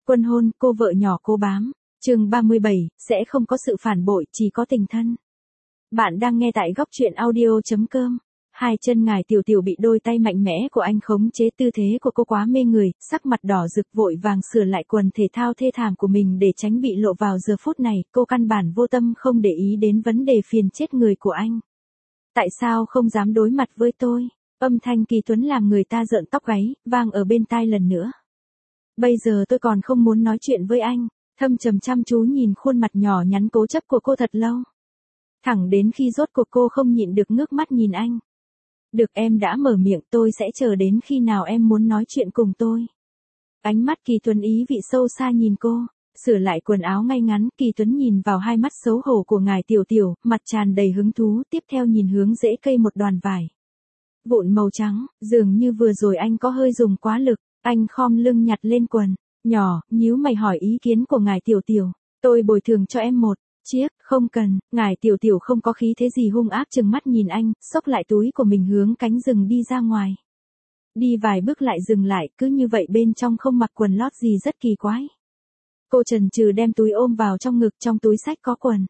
Quân hôn, cô vợ nhỏ cô bám. Chương 37, sẽ không có sự phản bội, chỉ có tình thân. Bạn đang nghe tại góc truyện audio.com. Hai chân ngài Tiểu Tiểu bị đôi tay mạnh mẽ của anh khống chế, tư thế của cô quá mê người, sắc mặt đỏ rực vội vàng sửa lại quần thể thao thê thảm của mình để tránh bị lộ vào giờ phút này, cô căn bản vô tâm không để ý đến vấn đề phiền chết người của anh. Tại sao không dám đối mặt với tôi? Âm thanh Kỳ Tuấn làm người ta rợn tóc gáy, vang ở bên tai lần nữa. Bây giờ tôi còn không muốn nói chuyện với anh. Thâm trầm chăm chú nhìn khuôn mặt nhỏ nhắn cố chấp của cô thật lâu. Thẳng đến khi rốt cuộc cô không nhịn được ngước mắt nhìn anh. Được, em đã mở miệng, tôi sẽ chờ đến khi nào em muốn nói chuyện cùng tôi. Ánh mắt Kỳ Tuấn ý vị sâu xa nhìn cô, sửa lại quần áo ngay ngắn, Kỳ Tuấn nhìn vào hai mắt xấu hổ của ngài Tiểu Tiểu, mặt tràn đầy hứng thú, tiếp theo nhìn hướng rễ cây một đoàn vải vụn màu trắng, dường như vừa rồi anh có hơi dùng quá lực, anh khom lưng nhặt lên quần nhỏ, nhíu mày hỏi ý kiến của ngài Tiểu Tiểu. Tôi bồi thường cho em một chiếc, không cần. Ngài Tiểu Tiểu không có khí thế gì, hung ác trừng mắt nhìn anh, xốc lại túi của mình hướng cánh rừng đi ra ngoài. Đi vài bước lại dừng lại, cứ như vậy bên trong không mặc quần lót gì rất kỳ quái. Cô chần chừ đem túi ôm vào trong ngực, trong túi xách có quần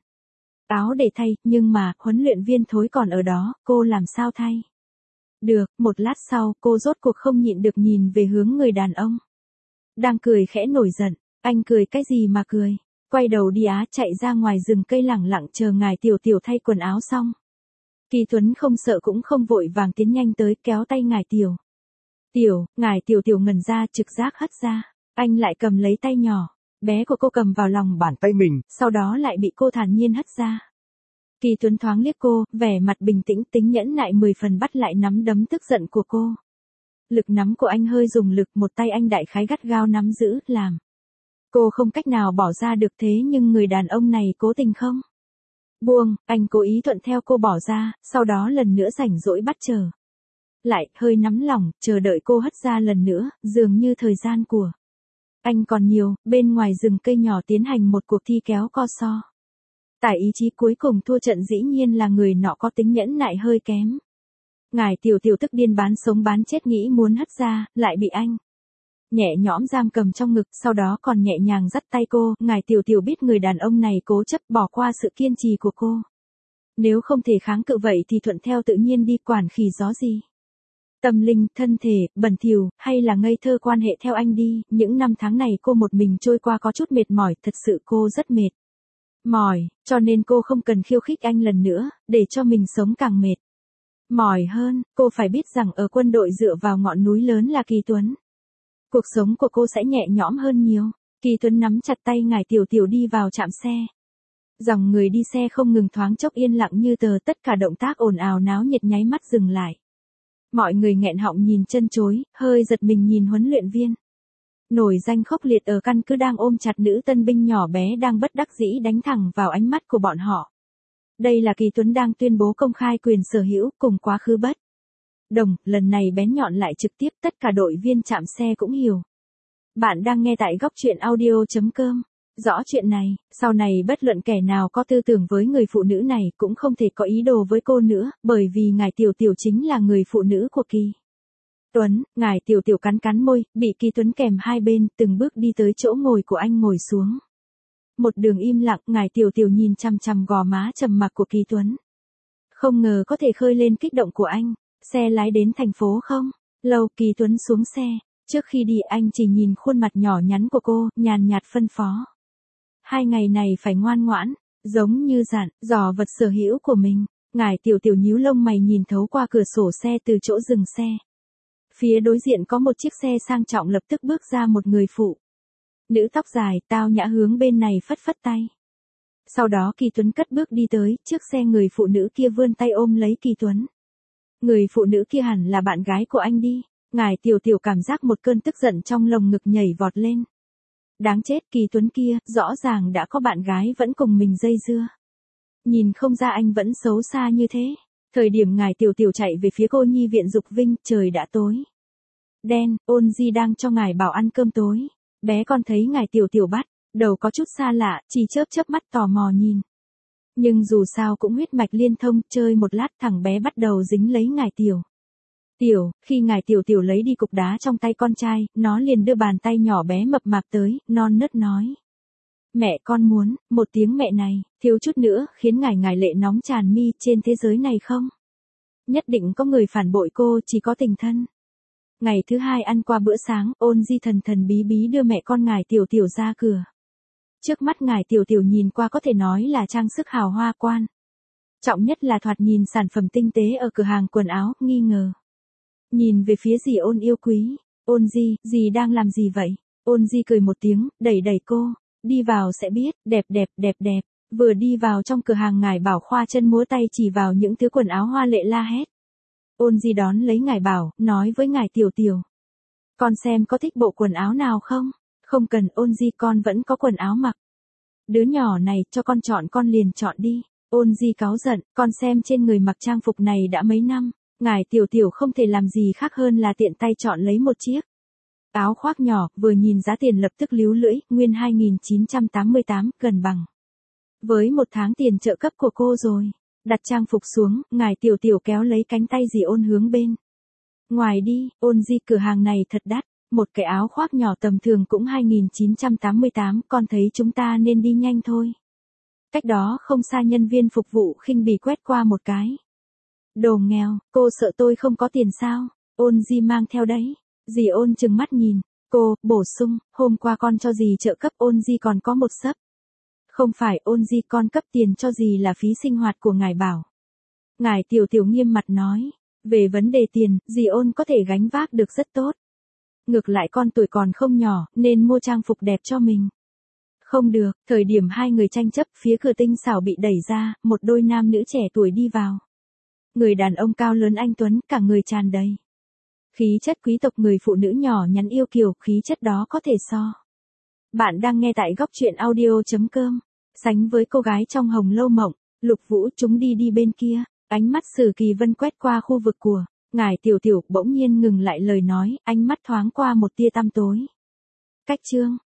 áo để thay, nhưng mà huấn luyện viên Thối còn ở đó, cô làm sao thay? Được, một lát sau, cô rốt cuộc không nhịn được nhìn về hướng người đàn ông đang cười khẽ nổi giận. Anh cười cái gì mà cười? Quay đầu đi chạy ra ngoài rừng cây lẳng lặng chờ ngài Tiểu Tiểu thay quần áo xong. Kỳ Tuấn không sợ cũng không vội vàng tiến nhanh tới, kéo tay ngài Tiểu Tiểu. Ngài Tiểu Tiểu ngẩn ra, trực giác hất ra. Anh lại cầm lấy tay nhỏ bé của cô cầm vào lòng bàn tay mình, sau đó lại bị cô thản nhiên hất ra. Kỳ Tuấn thoáng liếc cô, vẻ mặt bình tĩnh, tính nhẫn nại 10 phần bắt lại nắm đấm tức giận của cô. Lực nắm của anh hơi dùng lực, một tay anh đại khái gắt gao nắm giữ, làm cô không cách nào bỏ ra được, thế nhưng người đàn ông này cố tình không buông, anh cố ý thuận theo cô bỏ ra, sau đó lần nữa rảnh rỗi bắt chờ lại, hơi nắm lòng, chờ đợi cô hất ra lần nữa, dường như thời gian của anh còn nhiều. Bên ngoài rừng cây nhỏ tiến hành một cuộc thi kéo co so tài ý chí, cuối cùng thua trận dĩ nhiên là người nọ có tính nhẫn nại hơi kém. Ngài Tiểu Tiểu tức điên bán sống bán chết, nghĩ muốn hất ra, lại bị anh nhẹ nhõm giam cầm trong ngực, sau đó còn nhẹ nhàng dắt tay cô. Ngài Tiểu Tiểu biết người đàn ông này cố chấp, bỏ qua sự kiên trì của cô. Nếu không thể kháng cự vậy thì thuận theo tự nhiên đi, quản khỉ gió gì. Tâm linh, thân thể, bẩn thỉu, hay là ngây thơ quan hệ theo anh đi. Những năm tháng này cô một mình trôi qua có chút mệt mỏi, thật sự cô rất mệt mỏi, cho nên cô không cần khiêu khích anh lần nữa, để cho mình sống càng mệt mỏi hơn. Cô phải biết rằng ở quân đội dựa vào ngọn núi lớn là Kỳ Tuấn, cuộc sống của cô sẽ nhẹ nhõm hơn nhiều. Kỳ Tuấn nắm chặt tay ngài Tiểu Tiểu đi vào trạm xe. Dòng người đi xe không ngừng, thoáng chốc yên lặng như tờ, tất cả động tác ồn ào náo nhiệt nháy mắt dừng lại. Mọi người nghẹn họng nhìn chân chối, hơi giật mình nhìn huấn luyện viên nổi danh khốc liệt ở căn cứ đang ôm chặt nữ tân binh nhỏ bé đang bất đắc dĩ đánh thẳng vào ánh mắt của bọn họ. Đây là Kỳ Tuấn đang tuyên bố công khai quyền sở hữu cùng quá khứ bất đồng, lần này bén nhọn lại trực tiếp, tất cả đội viên trạm xe cũng hiểu. Bạn đang nghe tại góc truyện audio.com. Rõ chuyện này, sau này bất luận kẻ nào có tư tưởng với người phụ nữ này cũng không thể có ý đồ với cô nữa, bởi vì ngài Tiểu Tiểu chính là người phụ nữ của Kỳ Tuấn. Ngài Tiểu Tiểu cắn cắn môi, bị Kỳ Tuấn kèm hai bên, từng bước đi tới chỗ ngồi của anh ngồi xuống. Một đường im lặng, ngài Tiểu Tiểu nhìn chằm chằm gò má trầm mặc của Kỳ Tuấn. Không ngờ có thể khơi lên kích động của anh. Xe lái đến thành phố không lâu, Kỳ Tuấn xuống xe. Trước khi đi anh chỉ nhìn khuôn mặt nhỏ nhắn của cô, nhàn nhạt phân phó. 2 ngày này phải ngoan ngoãn, giống như dặn, dò vật sở hữu của mình. Ngài Tiểu Tiểu nhíu lông mày nhìn thấu qua cửa sổ xe từ chỗ dừng xe. Phía đối diện có một chiếc xe sang trọng, lập tức bước ra một người phụ nữ tóc dài, tao nhã hướng bên này phất phất tay. Sau đó Kỳ Tuấn cất bước đi tới, trước xe người phụ nữ kia vươn tay ôm lấy Kỳ Tuấn. Người phụ nữ kia hẳn là bạn gái của anh đi. Ngài Tiểu Tiểu cảm giác một cơn tức giận trong lồng ngực nhảy vọt lên. Đáng chết, Kỳ Tuấn kia, rõ ràng đã có bạn gái vẫn cùng mình dây dưa. Nhìn không ra anh vẫn xấu xa như thế. Thời điểm ngài Tiểu Tiểu chạy về phía cô nhi viện Dục Vinh, trời đã tối đen, Ôn Di đang cho ngài bảo ăn cơm tối. Bé con thấy ngài Tiểu Tiểu bắt đầu có chút xa lạ, chỉ chớp chớp mắt tò mò nhìn. Nhưng dù sao cũng huyết mạch liên thông, chơi một lát thằng bé bắt đầu dính lấy ngài Tiểu Tiểu, khi ngài Tiểu Tiểu lấy đi cục đá trong tay con trai, nó liền đưa bàn tay nhỏ bé mập mạp tới, non nớt nói. Mẹ con muốn, một tiếng mẹ này, thiếu chút nữa, khiến ngài lệ nóng tràn mi trên thế giới này không? Nhất định có người phản bội cô, chỉ có tình thân. Ngày thứ hai ăn qua bữa sáng, Ôn Di thần thần bí bí đưa mẹ con ngài Tiểu Tiểu ra cửa. Trước mắt ngài Tiểu Tiểu nhìn qua có thể nói là trang sức hào hoa quan. Trọng nhất là thoạt nhìn sản phẩm tinh tế ở cửa hàng quần áo, nghi ngờ. Nhìn về phía dì Ôn yêu quý. Ôn Di, dì đang làm gì vậy? Ôn Di cười một tiếng, đẩy cô. Đi vào sẽ biết, đẹp. Vừa đi vào trong cửa hàng ngài Bảo khoa chân múa tay chỉ vào những thứ quần áo hoa lệ la hét. Ôn Di đón lấy ngài Bảo, nói với ngài Tiểu Tiểu. Con xem có thích bộ quần áo nào không? Không cần Ôn Di, con vẫn có quần áo mặc. Đứa nhỏ này, cho con chọn con liền chọn đi. Ôn Di cáu giận, con xem trên người mặc trang phục này đã mấy năm. Ngài Tiểu Tiểu không thể làm gì khác hơn là tiện tay chọn lấy một chiếc. Áo khoác nhỏ, vừa nhìn giá tiền lập tức líu lưỡi, nguyên 2.988, gần bằng. Với một tháng tiền trợ cấp của cô rồi. Đặt trang phục xuống, ngài Tiểu Tiểu kéo lấy cánh tay dì Ôn hướng bên. Ngoài đi, Ôn Di, cửa hàng này thật đắt. Một cái áo khoác nhỏ tầm thường cũng 2.988, con thấy chúng ta nên đi nhanh thôi. Cách đó không xa nhân viên phục vụ khinh bỉ quét qua một cái. Đồ nghèo, cô sợ tôi không có tiền sao? Ôn Di mang theo đấy. Dì Ôn trừng mắt nhìn. Cô, bổ sung, hôm qua con cho dì trợ cấp Ôn Di còn có một sấp. Không phải Ôn Di, con cấp tiền cho dì là phí sinh hoạt của ngài Bảo. Ngài Tiểu Tiểu nghiêm mặt nói. Về vấn đề tiền, dì Ôn có thể gánh vác được rất tốt. Ngược lại con tuổi còn không nhỏ, nên mua trang phục đẹp cho mình. Không được, thời điểm hai người tranh chấp, phía cửa tinh xảo bị đẩy ra, một đôi nam nữ trẻ tuổi đi vào. Người đàn ông cao lớn anh tuấn, cả người tràn đầy khí chất quý tộc, người phụ nữ nhỏ nhắn yêu kiều, khí chất đó có thể so. Bạn đang nghe tại góc truyện audio.com. Sánh với cô gái trong Hồng Lâu Mộng, Lục Vũ, chúng đi bên kia. Ánh mắt Sử Kỳ Vân quét qua khu vực của ngài Tiểu Tiểu, bỗng nhiên ngừng lại lời nói, ánh mắt thoáng qua một tia tăm tối. Cách chương